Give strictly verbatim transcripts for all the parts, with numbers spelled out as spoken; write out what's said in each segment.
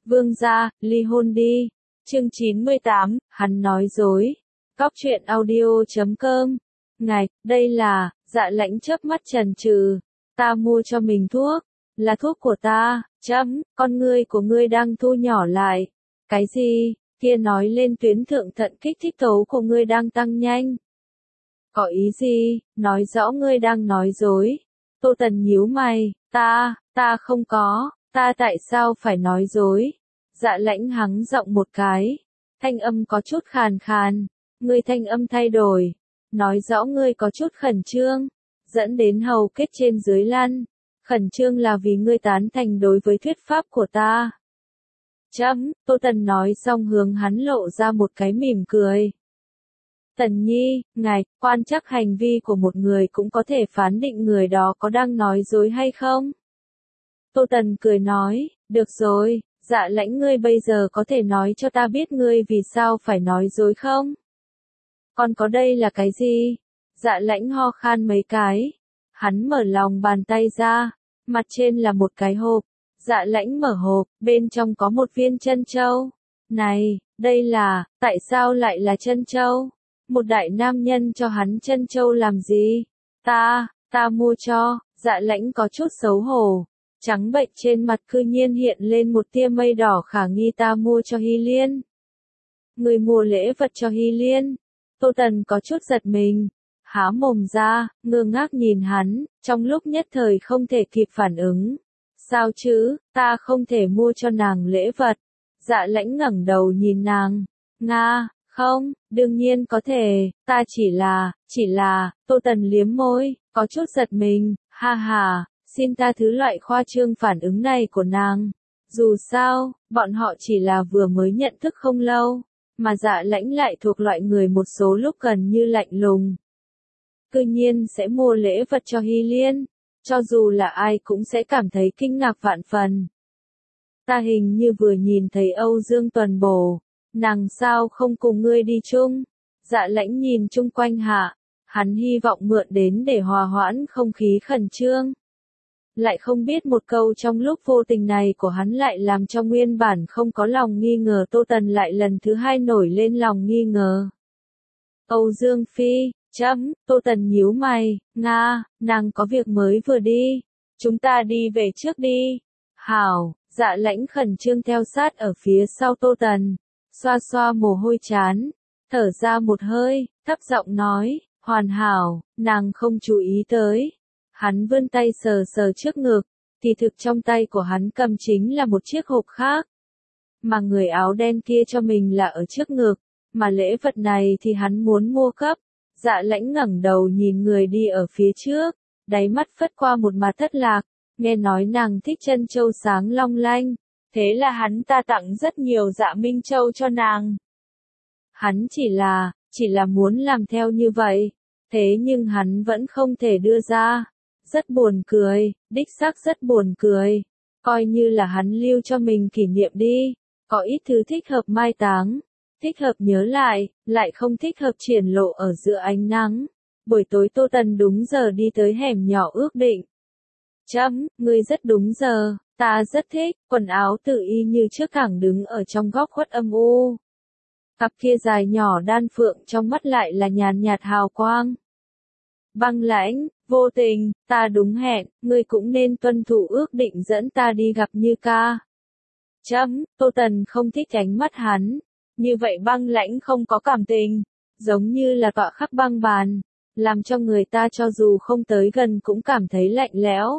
Vương gia, ly hôn đi. Chương chín mươi tám, hắn nói dối. Cóc truyện audio chấm com. Ngài, đây là, Dạ Lãnh chớp mắt chần chừ. Ta mua cho mình thuốc. Là thuốc của ta, chấm, con ngươi của ngươi đang thu nhỏ lại. Cái gì, kia nói lên tuyến thượng thận kích thích tố của ngươi đang tăng nhanh. Có ý gì, nói rõ ngươi đang nói dối. Tô Tần nhíu mày, ta, ta không có, ta tại sao phải nói dối. Dạ Lãnh hắng giọng một cái, thanh âm có chút khàn khàn, ngươi thanh âm thay đổi, nói rõ ngươi có chút khẩn trương, dẫn đến hầu kết trên dưới lăn. Khẩn trương là vì ngươi tán thành đối với thuyết pháp của ta. Chấm, Tô Tần nói xong hướng hắn lộ ra một cái mỉm cười. Tần Nhi, ngài, quan chắc hành vi của một người cũng có thể phán định người đó có đang nói dối hay không? Tô Tần cười nói, được rồi, Dạ Lãnh ngươi bây giờ có thể nói cho ta biết ngươi vì sao phải nói dối không? Còn có đây là cái gì? Dạ Lãnh ho khan mấy cái. Hắn mở lòng bàn tay ra, mặt trên là một cái hộp. Dạ Lãnh mở hộp, bên trong có một viên trân châu. Này, đây là, tại sao lại là trân châu? Một đại nam nhân cho hắn trân châu làm gì? Ta, ta mua cho. Dạ Lãnh có chút xấu hổ. Trắng bệch trên mặt cư nhiên hiện lên một tia mây đỏ khả nghi. Ta mua cho Hy Liên. Người mua lễ vật cho Hy Liên. Tô Tần có chút giật mình. Há mồm ra, ngơ ngác nhìn hắn, trong lúc nhất thời không thể kịp phản ứng. Sao chứ, ta không thể mua cho nàng lễ vật. Dạ Lãnh ngẩng đầu nhìn nàng. Nga, không, đương nhiên có thể, ta chỉ là, chỉ là, Tô Tần liếm môi, có chút giật mình, ha ha, xin ta thứ loại khoa trương phản ứng này của nàng. Dù sao, bọn họ chỉ là vừa mới nhận thức không lâu, mà Dạ Lãnh lại thuộc loại người một số lúc gần như lạnh lùng. Cư nhiên sẽ mua lễ vật cho Hy Liên, cho dù là ai cũng sẽ cảm thấy kinh ngạc vạn phần. Ta hình như vừa nhìn thấy Âu Dương Tuần Bổ, nàng sao không cùng ngươi đi chung? Dạ Lãnh nhìn chung quanh hạ, hắn hy vọng mượn đến để hòa hoãn không khí khẩn trương. Lại không biết một câu trong lúc vô tình này của hắn lại làm cho nguyên bản không có lòng nghi ngờ Tô Tần lại lần thứ hai nổi lên lòng nghi ngờ. Âu Dương Phi. Chấm, Tô Tần nhíu mày, Nga, nàng có việc mới vừa đi. Chúng ta đi về trước đi. Hảo, Dạ Lãnh khẩn trương theo sát ở phía sau Tô Tần. Xoa xoa mồ hôi chán. Thở ra một hơi, thấp giọng nói, hoàn hảo, nàng không chú ý tới. Hắn vươn tay sờ sờ trước ngực. Thì thực trong tay của hắn cầm chính là một chiếc hộp khác. Mà người áo đen kia cho mình là ở trước ngực. Mà lễ vật này thì hắn muốn mua cấp. Dạ Lãnh ngẩng đầu nhìn người đi ở phía trước, đáy mắt phất qua một mặt thất lạc, nghe nói nàng thích trân châu sáng long lanh, thế là hắn ta tặng rất nhiều Dạ Minh Châu cho nàng. Hắn chỉ là, chỉ là muốn làm theo như vậy, thế nhưng hắn vẫn không thể đưa ra, rất buồn cười, đích xác rất buồn cười, coi như là hắn lưu cho mình kỷ niệm đi, có ít thứ thích hợp mai táng. Thích hợp nhớ lại, lại không thích hợp triển lộ ở giữa ánh nắng. Buổi tối Tô Tần đúng giờ đi tới hẻm nhỏ ước định. Chấm, ngươi rất đúng giờ, ta rất thích, quần áo tự y như trước thẳng đứng ở trong góc khuất âm u. Cặp kia dài nhỏ đan phượng trong mắt lại là nhàn nhạt hào quang. Băng Lãnh, vô tình, ta đúng hẹn, ngươi cũng nên tuân thủ ước định dẫn ta đi gặp Như ca. Chấm, Tô Tần không thích ánh mắt hắn. Như vậy Băng Lãnh không có cảm tình, giống như là tọa khắc băng bàn, làm cho người ta cho dù không tới gần cũng cảm thấy lạnh lẽo.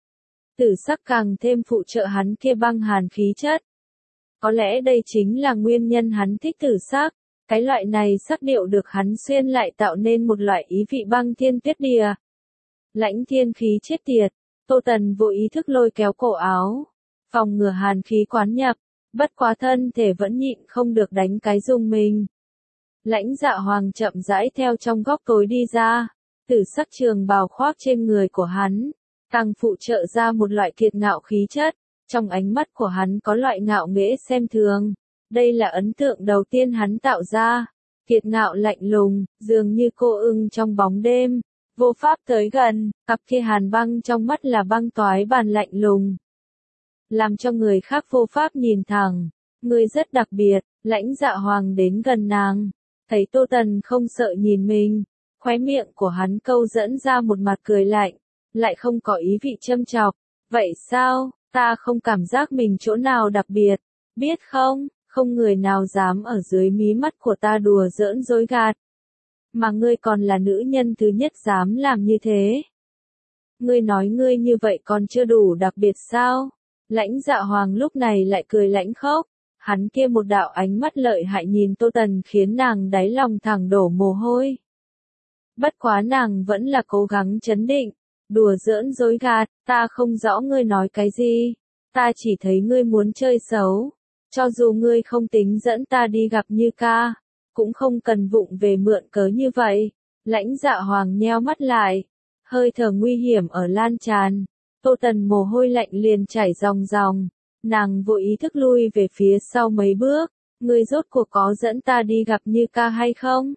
Tử sắc càng thêm phụ trợ hắn kia băng hàn khí chất. Có lẽ đây chính là nguyên nhân hắn thích tử sắc, cái loại này sắc điệu được hắn xuyên lại tạo nên một loại ý vị băng thiên tuyết địa. Lãnh thiên khí chết tiệt, Tô Tần vô ý thức lôi kéo cổ áo, phòng ngừa hàn khí quán nhập. Bất quá thân thể vẫn nhịn không được đánh cái rung mình. Lãnh Dạ Hoàng chậm rãi theo trong góc tối đi ra, tử sắc trường bào khoác trên người của hắn, càng phụ trợ ra một loại kiệt ngạo khí chất, trong ánh mắt của hắn có loại ngạo nghễ xem thường. Đây là ấn tượng đầu tiên hắn tạo ra, kiệt ngạo lạnh lùng, dường như cô ưng trong bóng đêm, vô pháp tới gần, cặp kia hàn băng trong mắt là băng toái bàn lạnh lùng. làm cho người khác vô pháp nhìn thẳng. Ngươi rất đặc biệt, Lãnh Dạ Hoàng đến gần nàng, thấy Tô Tần không sợ nhìn mình, khóe miệng của hắn câu dẫn ra một mặt cười lạnh, lại không có ý vị châm chọc. Vậy sao, ta không cảm giác mình chỗ nào đặc biệt, biết không, không người nào dám ở dưới mí mắt của ta đùa giỡn dối gạt. Mà ngươi còn là nữ nhân thứ nhất dám làm như thế. Ngươi nói ngươi như vậy còn chưa đủ đặc biệt sao? Lãnh Dạ Hoàng lúc này lại cười lãnh khốc, hắn kia một đạo ánh mắt lợi hại nhìn Tô Tần khiến nàng đáy lòng thẳng đổ mồ hôi. Bất quá nàng vẫn là cố gắng trấn định, đùa giỡn dối gạt, ta không rõ ngươi nói cái gì, ta chỉ thấy ngươi muốn chơi xấu, cho dù ngươi không tính dẫn ta đi gặp Như Ca, cũng không cần vụng về mượn cớ như vậy. Lãnh Dạ Hoàng nheo mắt lại, hơi thở nguy hiểm ở lan tràn, Tô Tần mồ hôi lạnh liền chảy ròng ròng, nàng vội ý thức lui về phía sau mấy bước, ngươi rốt cuộc có dẫn ta đi gặp Như Ca hay không?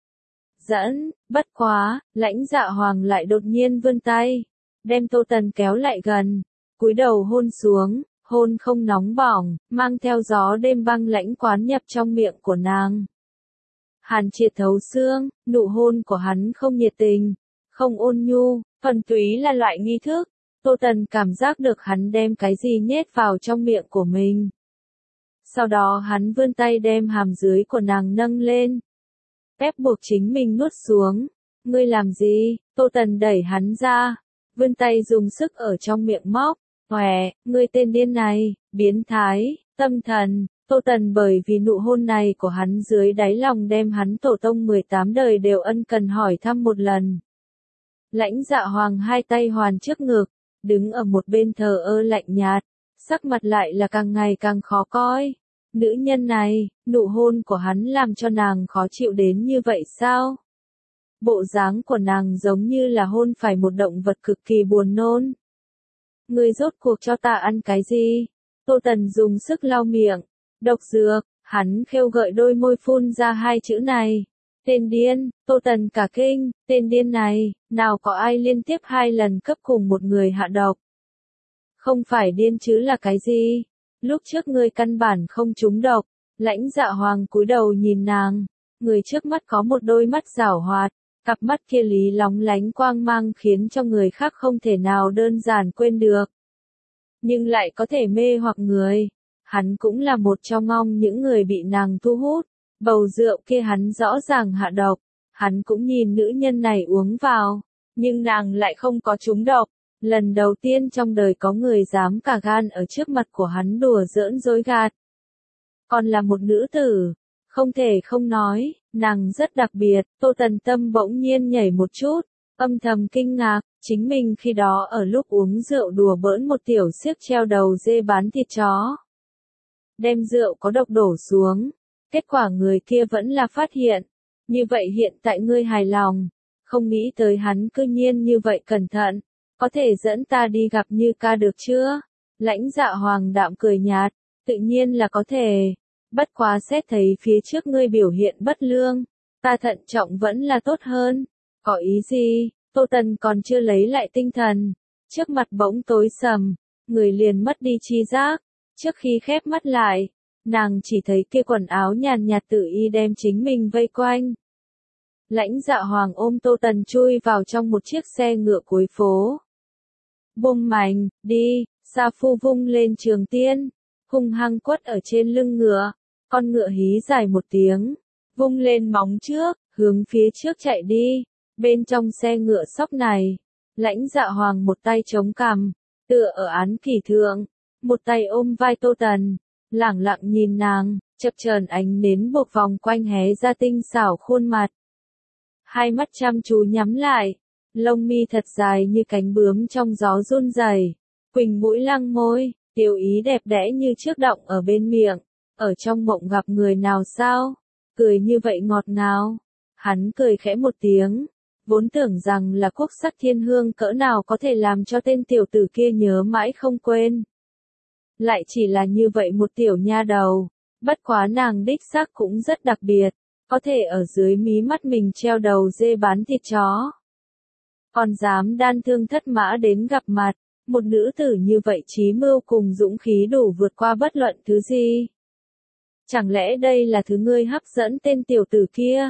Dẫn, bất quá, Lãnh Dạ Hoàng lại đột nhiên vươn tay, đem Tô Tần kéo lại gần, cúi đầu hôn xuống, hôn không nóng bỏng, mang theo gió đêm băng lãnh quán nhập trong miệng của nàng. Hàn triệt thấu xương, nụ hôn của hắn không nhiệt tình, không ôn nhu, thuần túy là loại nghi thức. Tô Tần cảm giác được hắn đem cái gì nhét vào trong miệng của mình. Sau đó hắn vươn tay đem hàm dưới của nàng nâng lên, ép buộc chính mình nuốt xuống. Ngươi làm gì? Tô Tần đẩy hắn ra, vươn tay dùng sức ở trong miệng móc. Hòe, ngươi tên điên này, biến thái, tâm thần. Tô Tần bởi vì nụ hôn này của hắn dưới đáy lòng đem hắn tổ tông mười tám đời đều ân cần hỏi thăm một lần. Lãnh Dạ Hoàng hai tay hoàn trước ngực, đứng ở một bên thờ ơ lạnh nhạt, sắc mặt lại là càng ngày càng khó coi. Nữ nhân này, nụ hôn của hắn làm cho nàng khó chịu đến như vậy sao? Bộ dáng của nàng giống như là hôn phải một động vật cực kỳ buồn nôn. Ngươi rốt cuộc cho ta ăn cái gì? Tô Tần dùng sức lau miệng. Độc dược, hắn khêu gợi đôi môi phun ra hai chữ này. Tên điên, Tô Tần cả kinh, tên điên này, nào có ai liên tiếp hai lần cấp cùng một người hạ độc. Không phải điên chứ là cái gì? Lúc trước ngươi căn bản không trúng độc. Lãnh Dạ Hoàng cúi đầu nhìn nàng, người trước mắt có một đôi mắt giảo hoạt, cặp mắt kia lý lóng lánh quang mang khiến cho người khác không thể nào đơn giản quên được. Nhưng lại có thể mê hoặc người. Hắn cũng là một trong ngong những người bị nàng thu hút, bầu rượu kia hắn rõ ràng hạ độc, hắn cũng nhìn nữ nhân này uống vào, nhưng nàng lại không có trúng độc. Lần đầu tiên trong đời có người dám cả gan ở trước mặt của hắn đùa giỡn dối gạt. Còn là một nữ tử, không thể không nói, nàng rất đặc biệt. Tô Tần tâm bỗng nhiên nhảy một chút, âm thầm kinh ngạc, chính mình khi đó ở lúc uống rượu đùa bỡn một tiểu xiếc treo đầu dê bán thịt chó. Đem rượu có độc đổ xuống, kết quả người kia vẫn là phát hiện. Như vậy hiện tại ngươi hài lòng, không nghĩ tới hắn cư nhiên như vậy cẩn thận, có thể dẫn ta đi gặp Như Ca được chưa? Lãnh Dạ Hoàng đạm cười nhạt, tự nhiên là có thể, bất quá xét thấy phía trước ngươi biểu hiện bất lương, ta thận trọng vẫn là tốt hơn. Có ý gì? Tô Tần còn chưa lấy lại tinh thần, trước mặt bỗng tối sầm, người liền mất đi chi giác. Trước khi khép mắt lại, nàng chỉ thấy kia quần áo nhàn nhạt tự y đem chính mình vây quanh. Lãnh Dạ Hoàng ôm Tô Tần chui vào trong một chiếc xe ngựa cuối phố. Bùng mạnh, đi, Sa Phu vung lên trường tiên, hung hăng quất ở trên lưng ngựa, con ngựa hí dài một tiếng, vung lên móng trước, hướng phía trước chạy đi. Bên trong xe ngựa sóc này, Lãnh Dạ Hoàng một tay chống cằm, tựa ở án kỷ thượng, một tay ôm vai Tô Tần, lẳng lặng nhìn nàng, chập chờn ánh nến buộc vòng quanh hé ra tinh xảo khuôn mặt. Hai mắt chăm chú nhắm lại, lông mi thật dài như cánh bướm trong gió run rẩy, quỳnh mũi lăng môi, tiểu ý đẹp đẽ như trước động ở bên miệng, ở trong mộng gặp người nào sao? Cười như vậy ngọt ngào. Hắn cười khẽ một tiếng, vốn tưởng rằng là quốc sắc thiên hương cỡ nào có thể làm cho tên tiểu tử kia nhớ mãi không quên. Lại chỉ là như vậy một tiểu nha đầu, bất quá nàng đích xác cũng rất đặc biệt, có thể ở dưới mí mắt mình treo đầu dê bán thịt chó. Còn dám đan thương thất mã đến gặp mặt, Một nữ tử như vậy trí mưu cùng dũng khí đủ vượt qua bất luận thứ gì. Chẳng lẽ đây là thứ ngươi hấp dẫn tên tiểu tử kia?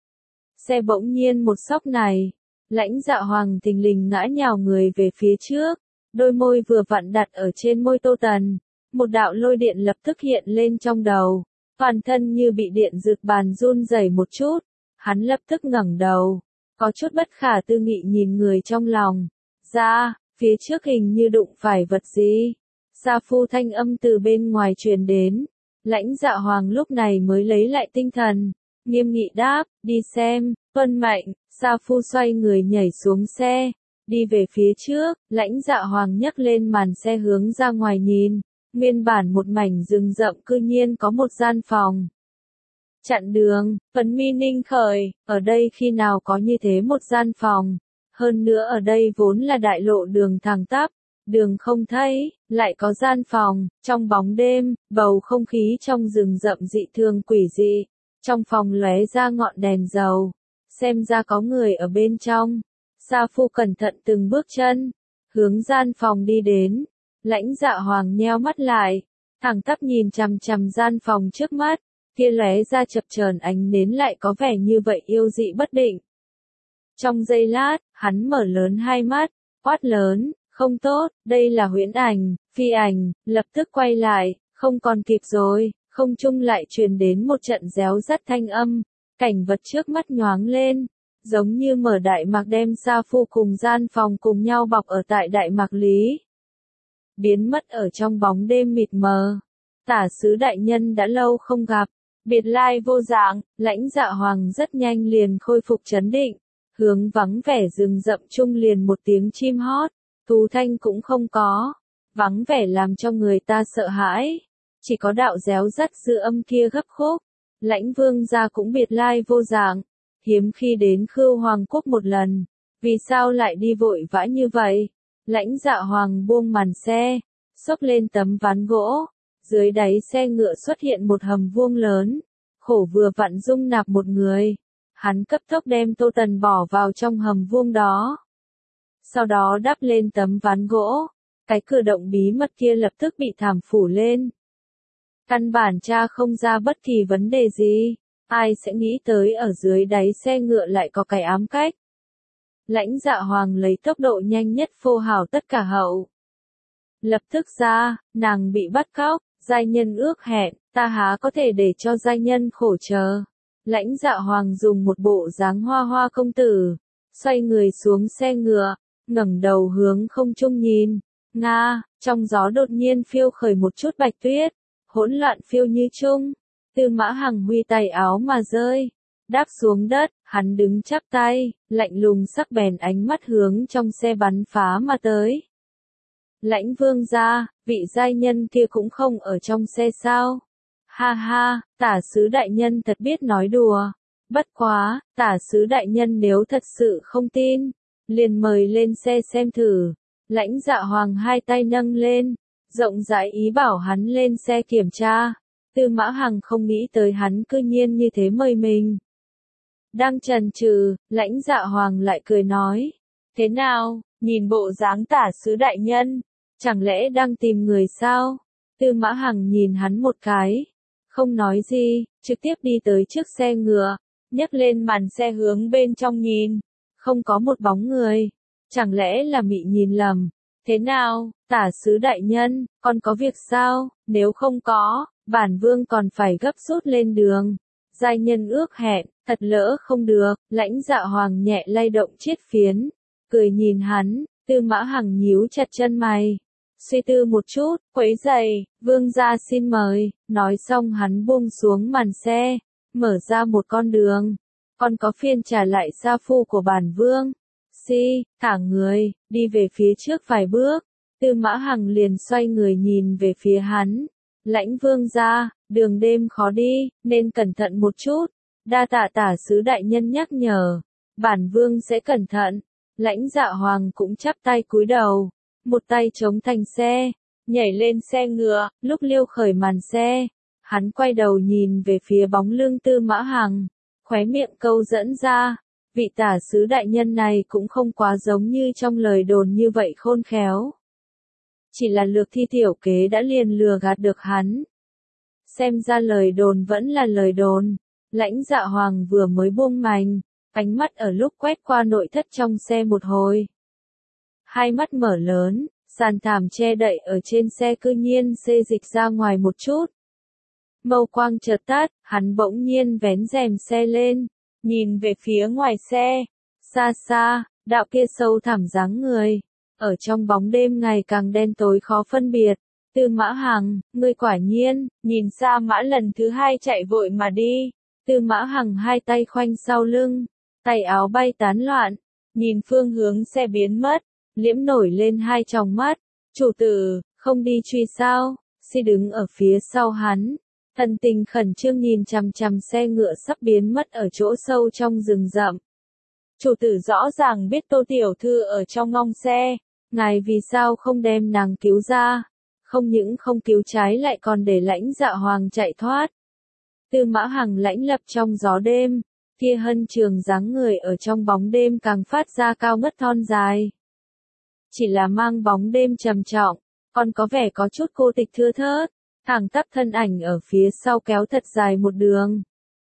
Xe bỗng nhiên một sóc này. Lãnh Dạ Hoàng thình lình ngã nhào người về phía trước. Đôi môi vừa vặn đặt ở trên môi Tô Tần. Một đạo lôi điện lập tức hiện lên trong đầu. Toàn thân như bị điện giật bàn run rẩy một chút. Hắn lập tức ngẩng đầu. Có chút bất khả tư nghị nhìn người trong lòng. Ra, phía trước hình như đụng phải vật gì. Sa Phu thanh âm từ bên ngoài truyền đến. Lãnh Dạ Hoàng lúc này mới lấy lại tinh thần. Nghiêm nghị đáp, đi xem, tuân mệnh. Sa Phu xoay người nhảy xuống xe. Đi về phía trước, Lãnh Dạ Hoàng nhấc lên màn xe hướng ra ngoài nhìn. Nguyên bản một mảnh rừng rậm cư nhiên có một gian phòng. Chặn đường, Phấn mi ninh khởi, ở đây khi nào có như thế một gian phòng. Hơn nữa ở đây vốn là đại lộ đường thẳng tắp. Đường không thấy, lại có gian phòng, trong bóng đêm, bầu không khí trong rừng rậm dị thường quỷ dị. Trong phòng lóe ra ngọn đèn dầu. Xem ra có người ở bên trong. Sa Phu cẩn thận từng bước chân. Hướng gian phòng đi đến. Lãnh Dạ Hoàng nheo mắt lại. Thẳng tắp nhìn chằm chằm gian phòng trước mắt. Kia lóe ra chập chờn ánh nến lại có vẻ như vậy yêu dị bất định. Trong giây lát, hắn mở lớn hai mắt. Quát lớn, không tốt, đây là huyễn ảnh, phi ảnh. Lập tức quay lại, không còn kịp rồi. Không trung lại truyền đến một trận réo rắt thanh âm. Cảnh vật trước mắt nhoáng lên. Giống như mở đại mạc đem Sa Phu cùng gian phòng cùng nhau bọc ở tại đại mạc lý. Biến mất ở trong bóng đêm mịt mờ. Tả sứ đại nhân đã lâu không gặp. Biệt lai vô dạng, Lãnh Dạ Hoàng rất nhanh liền khôi phục trấn định. Hướng vắng vẻ rừng rậm chung liền một tiếng chim hót. Thú thanh cũng không có. Vắng vẻ làm cho người ta sợ hãi. Chỉ có đạo réo rắt dư âm kia gấp khúc. Lãnh Vương gia cũng biệt lai vô dạng. Hiếm khi đến Khưu Hoàng quốc một lần. Vì sao lại đi vội vã như vậy? Lãnh Dạ Hoàng buông màn xe. Xốc lên tấm ván gỗ. Dưới đáy xe ngựa xuất hiện một hầm vuông lớn. Khổ vừa vặn dung nạp một người. Hắn cấp tốc đem Tô Tần bỏ vào trong hầm vuông đó. Sau đó đắp lên tấm ván gỗ. Cái cửa động bí mật kia lập tức bị thảm phủ lên. Căn bản tra không ra bất kỳ vấn đề gì. Ai sẽ nghĩ tới ở dưới đáy xe ngựa lại có cái ám cách. Lãnh Dạ Hoàng lấy tốc độ nhanh nhất phô hào tất cả hậu. Lập tức ra, nàng bị bắt cóc, giai nhân ước hẹn, ta há có thể để cho giai nhân khổ chờ. Lãnh Dạ Hoàng dùng một bộ dáng hoa hoa công tử. Xoay người xuống xe ngựa, ngẩng đầu hướng không trung nhìn. Nga, trong gió đột nhiên phiêu khởi một chút bạch tuyết. Hỗn loạn phiêu như chung. Tư Mã Hằng huy tay áo mà rơi. Đáp xuống đất, hắn đứng chắp tay, lạnh lùng sắc bén ánh mắt hướng trong xe bắn phá mà tới. Lãnh Vương gia, vị giai nhân kia cũng không ở trong xe sao? Ha ha, tả sứ đại nhân thật biết nói đùa. Bất quá, tả sứ đại nhân nếu thật sự không tin, liền mời lên xe xem thử. Lãnh Dạ Hoàng hai tay nâng lên, rộng rãi ý bảo hắn lên xe kiểm tra. Tư Mã Hằng không nghĩ tới hắn cư nhiên như thế mời mình. Đang chần chừ, Lãnh Dạ Hoàng lại cười nói. Thế nào, nhìn bộ dáng tả sứ đại nhân, chẳng lẽ đang tìm người sao? Tư Mã Hằng nhìn hắn một cái, không nói gì, trực tiếp đi tới trước xe ngựa, nhấc lên màn xe hướng bên trong nhìn. Không có một bóng người. Chẳng lẽ là Mị nhìn lầm? Thế nào, tả sứ đại nhân, còn có việc sao? Nếu không có, bản vương còn phải gấp rút lên đường. Giai nhân ước hẹn, thật lỡ không được. Lãnh Dạ Hoàng nhẹ lay động chiếc phiến, cười nhìn hắn. Tư Mã Hằng nhíu chặt chân mày, suy tư một chút, quấy giày, vương gia xin mời. Nói xong hắn buông xuống màn xe, mở ra một con đường. Còn có phiên trả lại Sa Phu của bản vương. Si, thả người, đi về phía trước vài bước. Tư Mã Hằng liền xoay người nhìn về phía hắn. Lãnh Vương gia, đường đêm khó đi, nên cẩn thận một chút. Đa tạ tả sứ đại nhân nhắc nhở. Bản vương sẽ cẩn thận. Lãnh Dạ Hoàng cũng chắp tay cúi đầu. Một tay chống thành xe, nhảy lên xe ngựa. Lúc liêu khởi màn xe, hắn quay đầu nhìn về phía bóng lưng Tư Mã Hằng. Khóe miệng câu dẫn ra. Vị tả sứ đại nhân này cũng không quá giống như trong lời đồn như vậy khôn khéo. Chỉ là lược thi tiểu kế đã liền lừa gạt được hắn. Xem ra lời đồn vẫn là lời đồn. Lãnh Dạ Hoàng vừa mới buông mành, ánh mắt ở lúc quét qua nội thất trong xe một hồi. Hai mắt mở lớn, sàn thảm che đậy ở trên xe cư nhiên xê dịch ra ngoài một chút. Mâu quang chợt tắt, hắn bỗng nhiên vén rèm xe lên, nhìn về phía ngoài xe. Xa xa, đạo kia sâu thẳm dáng người, ở trong bóng đêm ngày càng đen tối khó phân biệt. Tư Mã Hằng, ngươi quả nhiên, nhìn Sa Mã lần thứ hai chạy vội mà đi. Tư Mã Hằng hai tay khoanh sau lưng, tay áo bay tán loạn, nhìn phương hướng xe biến mất, liễm nổi lên hai tròng mắt. Chủ tử, không đi truy sao? Si đứng ở phía sau hắn, thần tình khẩn trương nhìn chằm chằm xe ngựa sắp biến mất ở chỗ sâu trong rừng rậm. Chủ tử rõ ràng biết Tô tiểu thư ở trong ngong xe, ngài vì sao không đem nàng cứu ra? Không những không cứu trái lại còn để Lãnh Dạ Hoàng chạy thoát. Tư Mã Hằng lãnh lập trong gió đêm, kia hân trường dáng người ở trong bóng đêm càng phát ra cao ngất thon dài. Chỉ là mang bóng đêm trầm trọng, còn có vẻ có chút cô tịch thưa thớt, thẳng tắp thân ảnh ở phía sau kéo thật dài một đường.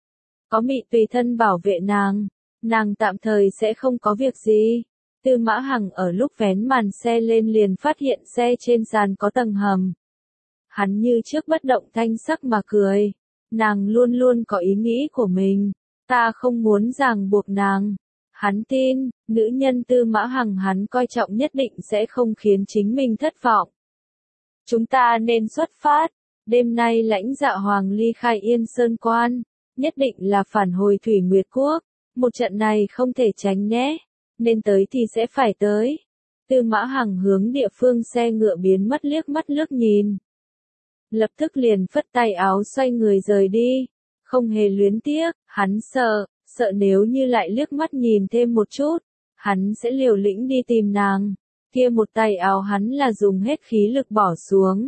Có Mị tùy thân bảo vệ nàng, nàng tạm thời sẽ không có việc gì. Tư Mã Hằng ở lúc vén màn xe lên liền phát hiện xe trên sàn có tầng hầm. Hắn như trước bất động thanh sắc mà cười. Nàng luôn luôn có ý nghĩ của mình, ta không muốn ràng buộc nàng. Hắn tin, nữ nhân Tư Mã Hằng hắn coi trọng nhất định sẽ không khiến chính mình thất vọng. Chúng ta nên xuất phát. Đêm nay Lãnh Dạ Hoàng ly khai Yên Sơn Quan, nhất định là phản hồi Thủy Nguyệt Quốc. Một trận này không thể tránh né, nên tới thì sẽ phải tới. Tư Mã Hằng hướng địa phương xe ngựa biến mất liếc mắt lướt nhìn. Lập tức liền phất tay áo xoay người rời đi, không hề luyến tiếc. Hắn sợ, sợ nếu như lại liếc mắt nhìn thêm một chút, hắn sẽ liều lĩnh đi tìm nàng. Kia một tay áo hắn là dùng hết khí lực bỏ xuống.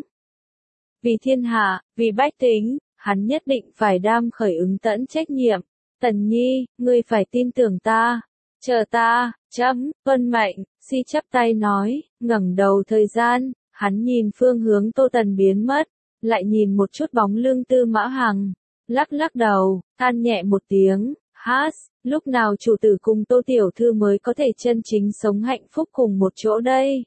Vì thiên hạ, vì bách tính, hắn nhất định phải đam khởi ứng tận trách nhiệm. Tần Nhi, ngươi phải tin tưởng ta. Chờ ta, chấm, tuân mệnh. Si chắp tay nói, ngẩng đầu thời gian, hắn nhìn phương hướng Tô Tần biến mất, lại nhìn một chút bóng lưng Tư Mã Hằng, lắc lắc đầu, than nhẹ một tiếng. Hát, lúc nào chủ tử cùng Tô tiểu thư mới có thể chân chính sống hạnh phúc cùng một chỗ đây?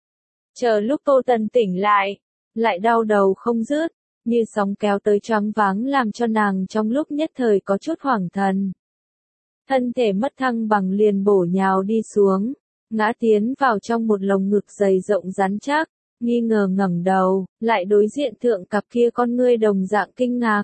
Chờ lúc Tô Tần tỉnh lại, lại đau đầu không dứt, như sóng kéo tới choáng váng làm cho nàng trong lúc nhất thời có chút hoảng thần. Thân thể mất thăng bằng liền bổ nhào đi xuống, ngã tiến vào trong một lồng ngực dày rộng rắn chắc, nghi ngờ ngẩng đầu, lại đối diện thượng cặp kia con ngươi đồng dạng kinh ngạc.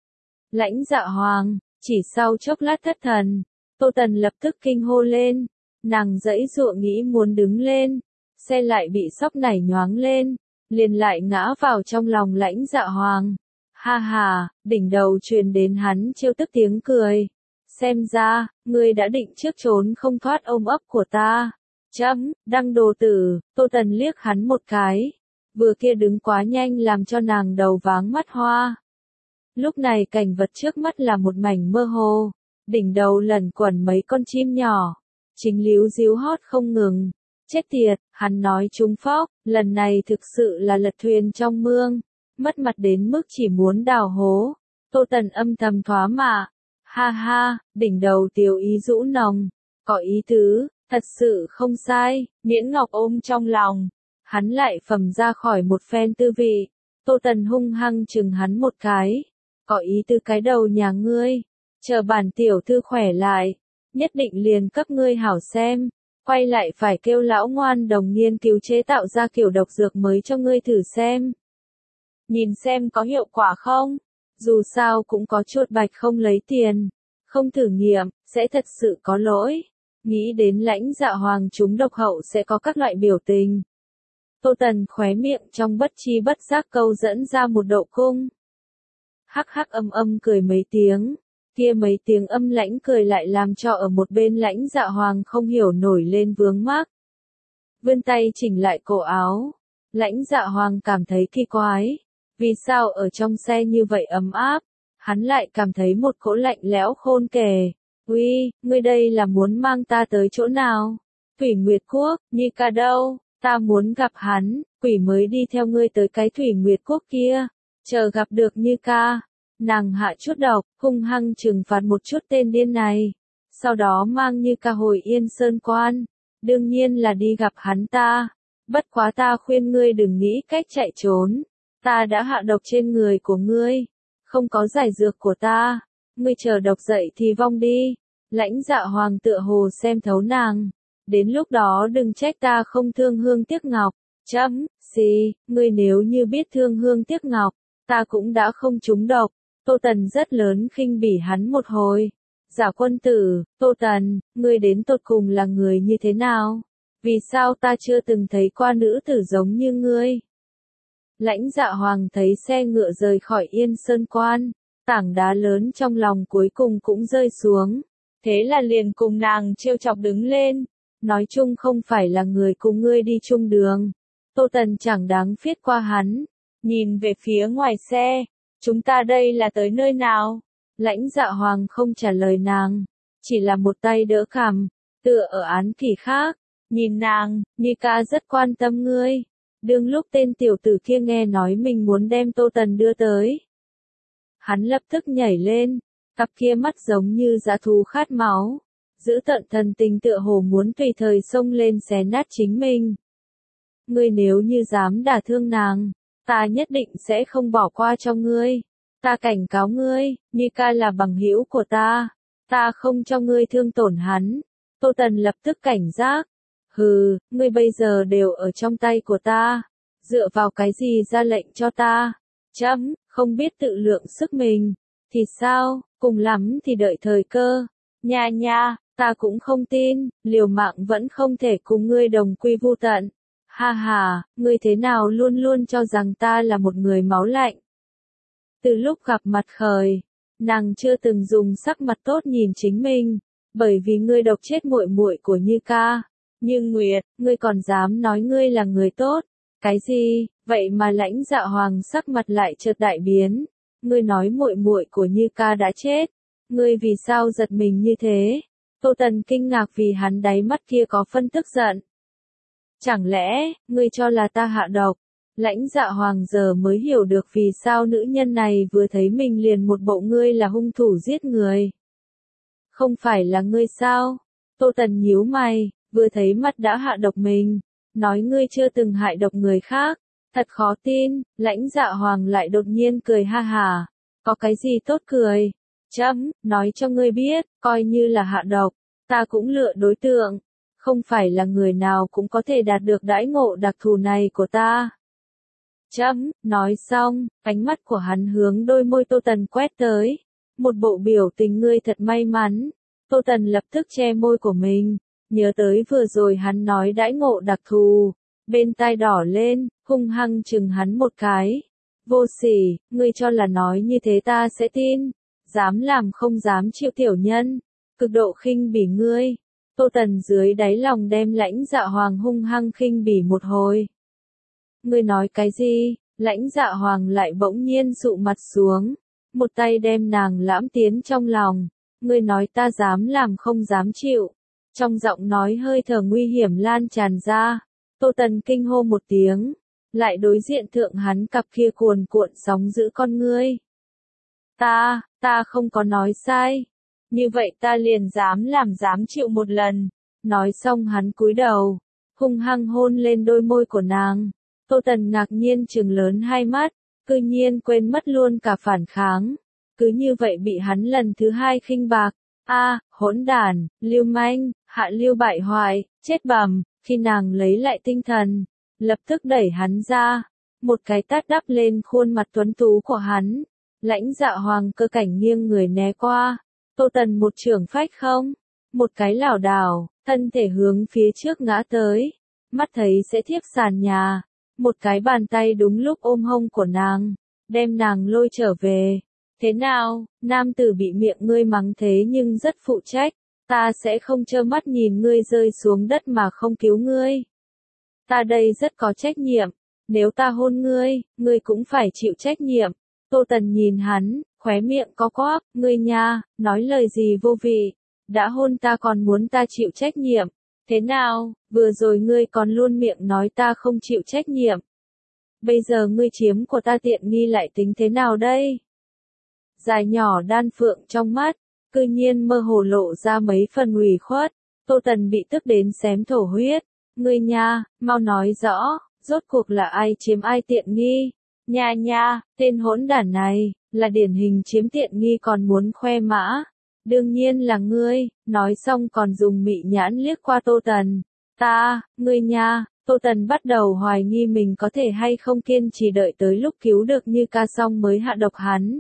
Lãnh Dạ Hoàng, chỉ sau chốc lát thất thần, Tô Tần lập tức kinh hô lên, nàng giãy giụa nghĩ muốn đứng lên, xe lại bị sóc nảy nhoáng lên, liền lại ngã vào trong lòng Lãnh Dạ Hoàng. Ha ha, đỉnh đầu truyền đến hắn trêu tức tiếng cười. Xem ra, ngươi đã định trước trốn không thoát ôm ấp của ta. Chấm, đăng đồ tử. Tô Tần liếc hắn một cái. Vừa kia đứng quá nhanh làm cho nàng đầu váng mắt hoa. Lúc này cảnh vật trước mắt là một mảnh mơ hồ. Đỉnh đầu lẩn quẩn mấy con chim nhỏ. Chính líu díu hót không ngừng. Chết tiệt, hắn nói trúng phóc, lần này thực sự là lật thuyền trong mương. Mất mặt đến mức chỉ muốn đào hố. Tô Tần âm thầm thoá mạ. Ha ha, đỉnh đầu tiểu ý rũ nồng. Có ý tứ, thật sự không sai, Miễn Ngọc ôm trong lòng. Hắn lại phẩm ra khỏi một phen tư vị. Tô Tần hung hăng chừng hắn một cái. Có ý tứ cái đầu nhà ngươi. Chờ bản tiểu thư khỏe lại. Nhất định liền cấp ngươi hảo xem. Quay lại phải kêu lão ngoan đồng nghiên cứu chế tạo ra kiểu độc dược mới cho ngươi thử xem. Nhìn xem có hiệu quả không? Dù sao cũng có chuột bạch không lấy tiền. Không thử nghiệm, sẽ thật sự có lỗi. Nghĩ đến Lãnh Dạ Hoàng chúng độc hậu sẽ có các loại biểu tình. Tô Tần khóe miệng trong bất chi bất giác câu dẫn ra một độ cung. Hắc hắc âm âm cười mấy tiếng. Kia mấy tiếng âm lãnh cười lại làm cho ở một bên Lãnh Dạ Hoàng không hiểu nổi lên vướng mắc. Vươn tay chỉnh lại cổ áo. Lãnh Dạ Hoàng cảm thấy kỳ quái. Vì sao ở trong xe như vậy ấm áp? Hắn lại cảm thấy một cỗ lạnh lẽo khôn kề. Uy, ngươi đây là muốn mang ta tới chỗ nào? Thủy Nguyệt Quốc, Nhi ca đâu? Ta muốn gặp hắn, quỷ mới đi theo ngươi tới cái thủy nguyệt quốc kia, chờ gặp được Như ca. Nàng hạ chút độc, hung hăng trừng phạt một chút tên điên này. Sau đó mang Như ca hồi Yên Sơn Quan. Đương nhiên là đi gặp hắn ta. Bất quá ta khuyên ngươi đừng nghĩ cách chạy trốn. Ta đã hạ độc trên người của ngươi. Không có giải dược của ta. Ngươi chờ độc dậy thì vong đi. Lãnh Dạ Hoàng tựa hồ xem thấu nàng. Đến lúc đó đừng trách ta không thương hương tiếc ngọc. Chấm, xì, ngươi nếu như biết thương hương tiếc ngọc, ta cũng đã không trúng độc. Tô Tần rất lớn khinh bỉ hắn một hồi. Giả quân tử, Tô Tần, ngươi đến tột cùng là người như thế nào? Vì sao ta chưa từng thấy qua nữ tử giống như ngươi? Lãnh Dạ Hoàng thấy xe ngựa rời khỏi Yên Sơn Quan, tảng đá lớn trong lòng cuối cùng cũng rơi xuống. Thế là liền cùng nàng trêu chọc đứng lên. Nói chung không phải là người cùng ngươi đi chung đường. Tô Tần chẳng đáng phiết qua hắn. Nhìn về phía ngoài xe. Chúng ta đây là tới nơi nào? Lãnh Dạ Hoàng không trả lời nàng. Chỉ là một tay đỡ cằm. Tựa ở án kỷ khác. Nhìn nàng, Như ca rất quan tâm ngươi. Đương lúc tên tiểu tử kia nghe nói mình muốn đem Tô Tần đưa tới. Hắn lập tức nhảy lên. Cặp kia mắt giống như dã thú khát máu. Giữ tận thần tình tựa hồ muốn tùy thời xông lên xé nát chính mình. Ngươi nếu như dám đả thương nàng, ta nhất định sẽ không bỏ qua cho ngươi. Ta cảnh cáo ngươi, Như ca là bằng hữu của ta. Ta không cho ngươi thương tổn hắn. Tô Tần lập tức cảnh giác. Hừ, ngươi bây giờ đều ở trong tay của ta. Dựa vào cái gì ra lệnh cho ta? Chấm, không biết tự lượng sức mình. Thì sao, cùng lắm thì đợi thời cơ. Nha nha, ta cũng không tin, liều mạng vẫn không thể cùng ngươi đồng quy vu tận. Ha ha, ngươi thế nào luôn luôn cho rằng ta là một người máu lạnh. Từ lúc gặp mặt khởi, nàng chưa từng dùng sắc mặt tốt nhìn chính mình, bởi vì ngươi độc chết muội muội của Như ca. Nhưng Nguyệt, ngươi còn dám nói ngươi là người tốt? Cái gì? Vậy mà Lãnh Dạ Hoàng sắc mặt lại chợt đại biến. Ngươi nói muội muội của Như ca đã chết. Ngươi vì sao giật mình như thế? Tô Tần kinh ngạc vì hắn đáy mắt kia có phân tức giận. Chẳng lẽ, ngươi cho là ta hạ độc? Lãnh Dạ Hoàng giờ mới hiểu được vì sao nữ nhân này vừa thấy mình liền một bộ ngươi là hung thủ giết người. Không phải là ngươi sao? Tô Tần nhíu mày, vừa thấy mắt đã hạ độc mình. Nói ngươi chưa từng hại độc người khác. Thật khó tin, Lãnh Dạ Hoàng lại đột nhiên cười ha hà. Có cái gì tốt cười? Chấm, nói cho ngươi biết, coi như là hạ độc, ta cũng lựa đối tượng. Không phải là người nào cũng có thể đạt được đãi ngộ đặc thù này của ta. Chấm, nói xong, ánh mắt của hắn hướng đôi môi Tô Tần quét tới. Một bộ biểu tình ngươi thật may mắn. Tô Tần lập tức che môi của mình. Nhớ tới vừa rồi hắn nói đãi ngộ đặc thù. Bên tai đỏ lên, hung hăng chừng hắn một cái. Vô sỉ, ngươi cho là nói như thế ta sẽ tin. Dám làm không dám chịu tiểu nhân. Cực độ khinh bỉ ngươi. Tô Tần dưới đáy lòng đem Lãnh Dạ Hoàng hung hăng khinh bỉ một hồi. Ngươi nói cái gì? Lãnh Dạ Hoàng lại bỗng nhiên sụ mặt xuống. Một tay đem nàng lãm tiến trong lòng. Ngươi nói ta dám làm không dám chịu. Trong giọng nói hơi thở nguy hiểm lan tràn ra. Tô Tần kinh hô một tiếng. Lại đối diện thượng hắn cặp kia cuồn cuộn sóng giữ con ngươi. Ta, ta không có nói sai. Như vậy ta liền dám làm dám chịu một lần. Nói xong hắn cúi đầu. Hung hăng hôn lên đôi môi của nàng. Tô Tần ngạc nhiên trừng lớn hai mắt. Cư nhiên quên mất luôn cả phản kháng. Cứ như vậy bị hắn lần thứ hai khinh bạc. A, hỗn đản, lưu manh, hạ lưu bại hoại, chết bầm. Khi nàng lấy lại tinh thần, lập tức đẩy hắn ra. Một cái tát đắp lên khuôn mặt tuấn tú của hắn. Lãnh Dạ Hoàng cơ cảnh nghiêng người né qua. Tô Tần một chưởng phách không. Một cái lảo đảo, thân thể hướng phía trước ngã tới. Mắt thấy sẽ thiếp sàn nhà. Một cái bàn tay đúng lúc ôm hông của nàng. Đem nàng lôi trở về. Thế nào, nam tử bị miệng ngươi mắng thế nhưng rất phụ trách. Ta sẽ không trơ mắt nhìn ngươi rơi xuống đất mà không cứu ngươi. Ta đây rất có trách nhiệm. Nếu ta hôn ngươi, ngươi cũng phải chịu trách nhiệm. Tô Tần nhìn hắn, khóe miệng có quắp, ngươi nha, nói lời gì vô vị. Đã hôn ta còn muốn ta chịu trách nhiệm. Thế nào, vừa rồi ngươi còn luôn miệng nói ta không chịu trách nhiệm. Bây giờ ngươi chiếm của ta tiện nghi lại tính thế nào đây? Dài nhỏ đan phượng trong mắt, cư nhiên mơ hồ lộ ra mấy phần ủy khuất. Tô Tần bị tức đến xém thổ huyết. Ngươi nha, mau nói rõ, rốt cuộc là ai chiếm ai tiện nghi? Nha nha, tên hỗn đản này, là điển hình chiếm tiện nghi còn muốn khoe mã. Đương nhiên là ngươi, nói xong còn dùng mị nhãn liếc qua Tô Tần. Ta, ngươi nha, Tô Tần bắt đầu hoài nghi mình có thể hay không kiên trì đợi tới lúc cứu được Như Ca xong mới hạ độc hắn.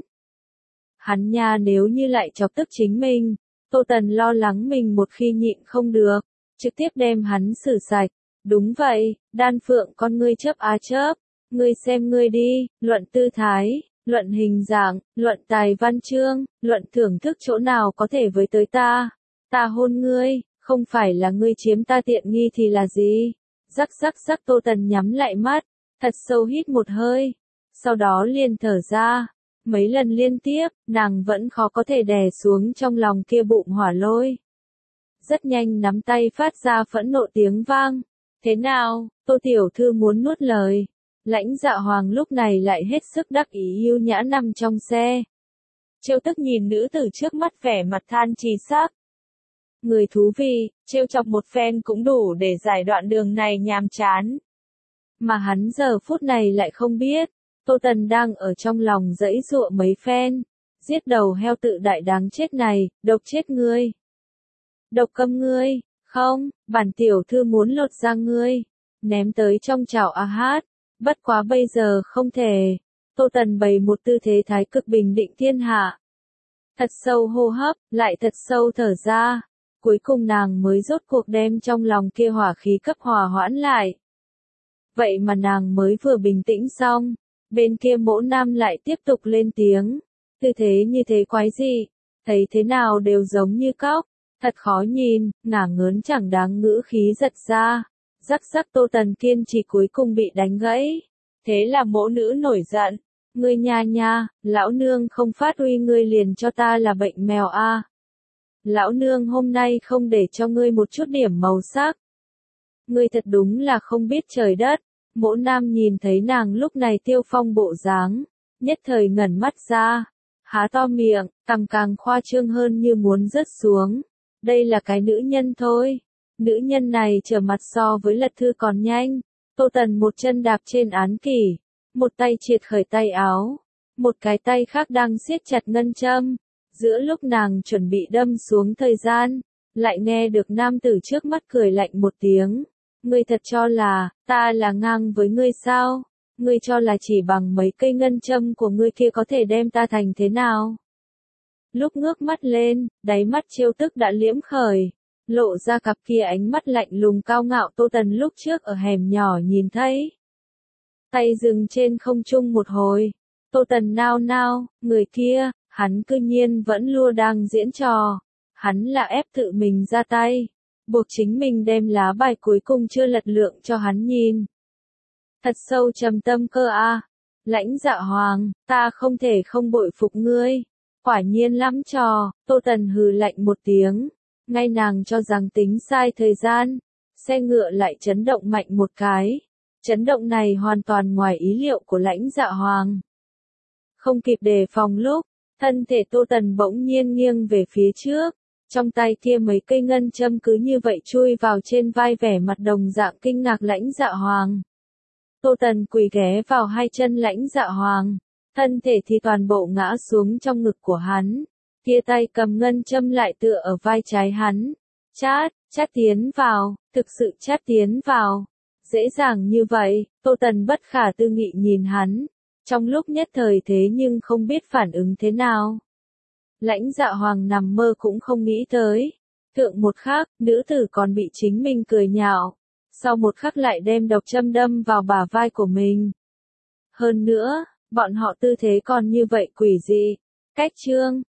Hắn nha nếu như lại chọc tức chính mình, Tô Tần lo lắng mình một khi nhịn không được, trực tiếp đem hắn xử sạch. Đúng vậy, đan phượng con ngươi chớp á chớp, ngươi xem ngươi đi, luận tư thái, luận hình dạng, luận tài văn chương, luận thưởng thức chỗ nào có thể với tới ta. Ta hôn ngươi, không phải là ngươi chiếm ta tiện nghi thì là gì? Rắc rắc rắc Tô Tần nhắm lại mắt, thật sâu hít một hơi, sau đó liền thở ra. Mấy lần liên tiếp, nàng vẫn khó có thể đè xuống trong lòng kia bụng hỏa lôi. Rất nhanh nắm tay phát ra phẫn nộ tiếng vang. Thế nào, Tô Tiểu Thư muốn nuốt lời. Lãnh Dạ Hoàng lúc này lại hết sức đắc ý yêu nhã nằm trong xe. Trêu tức nhìn nữ tử trước mắt vẻ mặt than trì sắc. Người thú vị, trêu chọc một phen cũng đủ để giải đoạn đường này nhàm chán. Mà hắn giờ phút này lại không biết, Tô Tần đang ở trong lòng dãy dụa mấy phen. Giết đầu heo tự đại đáng chết này, độc chết ngươi. Độc câm ngươi, không, bản tiểu thư muốn lột ra ngươi. Ném tới trong chảo a hát, bất quá bây giờ không thể. Tô Tần bày một tư thế thái cực bình định thiên hạ. Thật sâu hô hấp, lại thật sâu thở ra. Cuối cùng nàng mới rốt cuộc đem trong lòng kia hỏa khí cấp hòa hoãn lại. Vậy mà nàng mới vừa bình tĩnh xong, bên kia Mỗ Nam lại tiếp tục lên tiếng. Tư thế như thế quái gì, thấy thế nào đều giống như cóc, thật khó nhìn, ngả ngớn chẳng đáng ngữ khí giật ra. Rắc rắc Tô Tần kiên trì cuối cùng bị đánh gãy. Thế là mỗ nữ nổi giận. Ngươi nha nha, lão nương không phát uy ngươi liền cho ta là bệnh mèo a. À. Lão nương hôm nay không để cho ngươi một chút điểm màu sắc. Ngươi thật đúng là không biết trời đất. Mỗ Nam nhìn thấy nàng lúc này tiêu phong bộ dáng, nhất thời ngẩn mắt ra, há to miệng, cằm càng khoa trương hơn như muốn rớt xuống. Đây là cái nữ nhân thôi. Nữ nhân này trở mặt so với lật thư còn nhanh. Tô Tần một chân đạp trên án kỷ, một tay triệt khởi tay áo, một cái tay khác đang siết chặt ngân châm. Giữa lúc nàng chuẩn bị đâm xuống thời gian, lại nghe được nam tử trước mắt cười lạnh một tiếng. Ngươi thật cho là, ta là ngang với ngươi sao? Ngươi cho là chỉ bằng mấy cây ngân châm của ngươi kia có thể đem ta thành thế nào? Lúc ngước mắt lên, đáy mắt trêu tức đã liễm khởi, lộ ra cặp kia ánh mắt lạnh lùng cao ngạo Tô Tần lúc trước ở hẻm nhỏ nhìn thấy. Tay dừng trên không trung một hồi, Tô Tần nao nao, người kia, hắn cư nhiên vẫn lua đang diễn trò, hắn là ép tự mình ra tay, buộc chính mình đem lá bài cuối cùng chưa lật lượng cho hắn nhìn. Thật sâu trầm tâm cơ a, Lãnh Dạ Hoàng, ta không thể không bội phục ngươi. Quả nhiên lắm trò, Tô Tần hừ lạnh một tiếng, ngay nàng cho rằng tính sai thời gian, xe ngựa lại chấn động mạnh một cái. Chấn động này hoàn toàn ngoài ý liệu của Lãnh Dạ Hoàng. Không kịp đề phòng lúc, thân thể Tô Tần bỗng nhiên nghiêng về phía trước, trong tay kia mấy cây ngân châm cứ như vậy chui vào trên vai vẻ mặt đồng dạng kinh ngạc Lãnh Dạ Hoàng. Tô Tần quỳ ghé vào hai chân Lãnh Dạ Hoàng, thân thể thì toàn bộ ngã xuống trong ngực của hắn, kia tay cầm ngân châm lại tựa ở vai trái hắn, chát, chát tiến vào, thực sự chát tiến vào. Dễ dàng như vậy, Tô Tần bất khả tư nghị nhìn hắn, trong lúc nhất thời thế nhưng không biết phản ứng thế nào. Lãnh Dạ Hoàng nằm mơ cũng không nghĩ tới. Thượng một khắc, nữ tử còn bị chính mình cười nhạo, sau một khắc lại đem độc châm đâm vào bả vai của mình. Hơn nữa, bọn họ tư thế còn như vậy quỷ dị. Cách chương